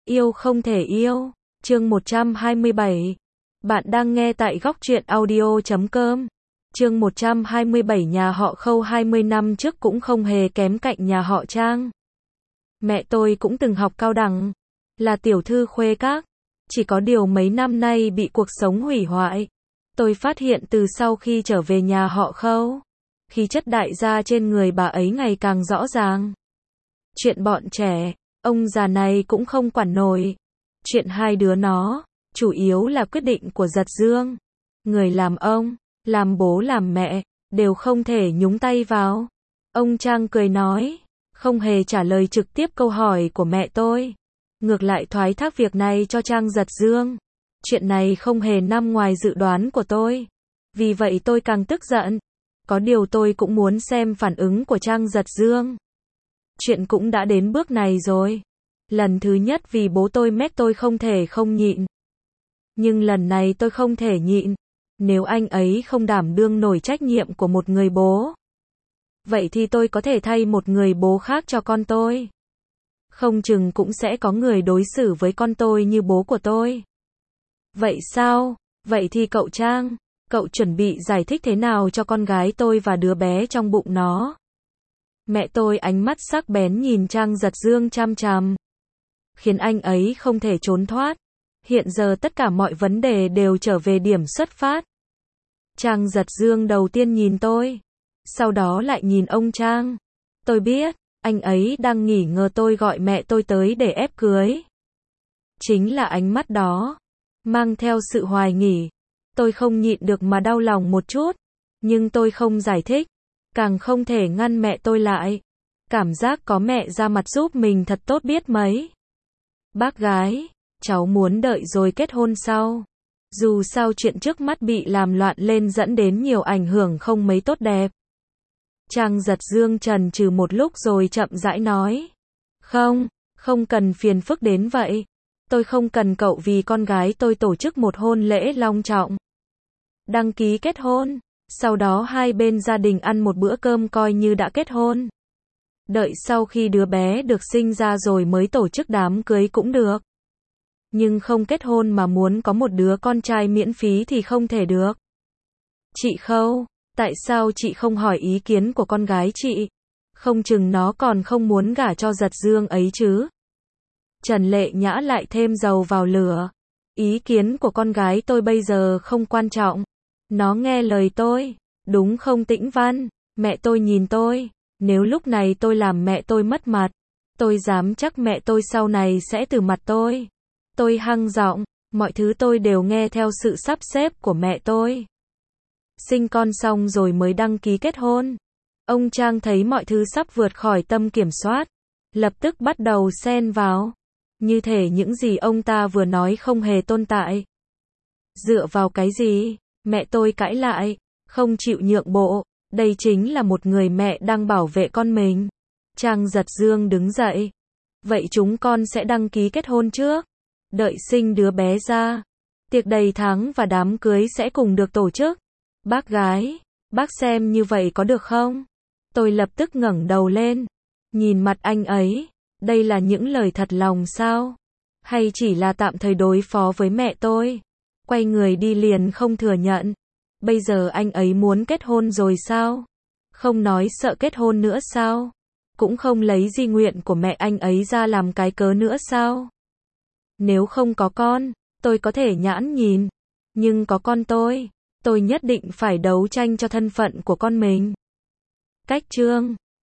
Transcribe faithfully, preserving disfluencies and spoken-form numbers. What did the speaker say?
Yêu không thể yêu. Chương một trăm hai mươi bảy. Bạn đang nghe tại góc truyện audio chấm com. Chương một trăm hai mươi bảy. Nhà họ Khâu hai mươi năm trước cũng không hề kém cạnh nhà họ Trang. Mẹ tôi cũng từng học cao đẳng, là tiểu thư khuê các. Chỉ có điều mấy năm nay bị cuộc sống hủy hoại. Tôi phát hiện từ sau khi trở về nhà họ Khâu, khí chất đại gia trên người bà ấy ngày càng rõ ràng. Chuyện bọn trẻ, ông già này cũng không quản nổi. Chuyện hai đứa nó, chủ yếu là quyết định của Giật Dương. Người làm ông, làm bố làm mẹ, đều không thể nhúng tay vào. Ông Trang cười nói, không hề trả lời trực tiếp câu hỏi của mẹ tôi. Ngược lại thoái thác việc này cho Trang Giật Dương. Chuyện này không hề nằm ngoài dự đoán của tôi. Vì vậy tôi càng tức giận. Có điều tôi cũng muốn xem phản ứng của Trang Giật Dương. Chuyện cũng đã đến bước này rồi. Lần thứ nhất vì bố tôi mét tôi không thể không nhịn. Nhưng lần này tôi không thể nhịn. Nếu anh ấy không đảm đương nổi trách nhiệm của một người bố, vậy thì tôi có thể thay một người bố khác cho con tôi. Không chừng cũng sẽ có người đối xử với con tôi như bố của tôi. Vậy sao? Vậy thì cậu Trang, cậu chuẩn bị giải thích thế nào cho con gái tôi và đứa bé trong bụng nó? Mẹ tôi ánh mắt sắc bén nhìn Trang Giật Dương chằm chằm, khiến anh ấy không thể trốn thoát. Hiện giờ tất cả mọi vấn đề đều trở về điểm xuất phát. Trang Giật Dương đầu tiên nhìn tôi, sau đó lại nhìn ông Trang. Tôi biết, anh ấy đang nghi ngờ tôi gọi mẹ tôi tới để ép cưới. Chính là ánh mắt đó, mang theo sự hoài nghi. Tôi không nhịn được mà đau lòng một chút, nhưng tôi không giải thích, càng không thể ngăn mẹ tôi lại. Cảm giác có mẹ ra mặt giúp mình thật tốt biết mấy. Bác gái, cháu muốn đợi rồi kết hôn sau. Dù sao chuyện trước mắt bị làm loạn lên dẫn đến nhiều ảnh hưởng không mấy tốt đẹp. Trang Giật Dương chần chừ một lúc rồi chậm rãi nói. Không, không cần phiền phức đến vậy. Tôi không cần cậu vì con gái tôi tổ chức một hôn lễ long trọng, đăng ký kết hôn, sau đó hai bên gia đình ăn một bữa cơm coi như đã kết hôn. Đợi sau khi đứa bé được sinh ra rồi mới tổ chức đám cưới cũng được. Nhưng không kết hôn mà muốn có một đứa con trai miễn phí thì không thể được. Chị Khâu, tại sao chị không hỏi ý kiến của con gái chị? Không chừng nó còn không muốn gả cho Giật Dương ấy chứ. Trần Lệ Nhã lại thêm dầu vào lửa. Ý kiến của con gái tôi bây giờ không quan trọng. Nó nghe lời tôi, đúng không Tĩnh Văn? Mẹ tôi nhìn tôi, nếu lúc này tôi làm mẹ tôi mất mặt, tôi dám chắc mẹ tôi sau này sẽ từ mặt tôi. Tôi hăng giọng, mọi thứ tôi đều nghe theo sự sắp xếp của mẹ tôi. Sinh con xong rồi mới đăng ký kết hôn. Ông Trang thấy mọi thứ sắp vượt khỏi tâm kiểm soát, lập tức bắt đầu xen vào. Như thể những gì ông ta vừa nói không hề tồn tại. Dựa vào cái gì? Mẹ tôi cãi lại, không chịu nhượng bộ. Đây chính là một người mẹ đang bảo vệ con mình. Trang Giật Dương đứng dậy. Vậy chúng con sẽ đăng ký kết hôn trước. Đợi sinh đứa bé ra, tiệc đầy tháng và đám cưới sẽ cùng được tổ chức. Bác gái, bác xem như vậy có được không? Tôi lập tức ngẩng đầu lên, nhìn mặt anh ấy. Đây là những lời thật lòng sao? Hay chỉ là tạm thời đối phó với mẹ tôi? Quay người đi liền không thừa nhận. Bây giờ anh ấy muốn kết hôn rồi sao? Không nói sợ kết hôn nữa sao? Cũng không lấy di nguyện của mẹ anh ấy ra làm cái cớ nữa sao? Nếu không có con, tôi có thể nhãn nhìn. Nhưng có con tôi, tôi nhất định phải đấu tranh cho thân phận của con mình. Cách chương